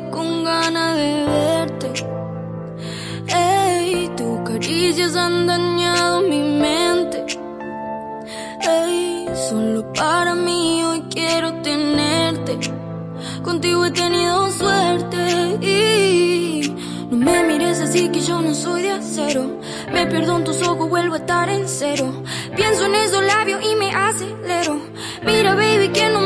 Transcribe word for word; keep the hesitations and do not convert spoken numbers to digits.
con ganas de verte. Ey, tus caricias han dañado mi mente. Ey, solo para mí hoy quiero tenerte. Contigo he tenido suerte y no me mires así que yo no soy de acero. Me pierdo en tus ojos, vuelvo a estar en cero. Pienso en esos labios y me acelero. Mira baby que no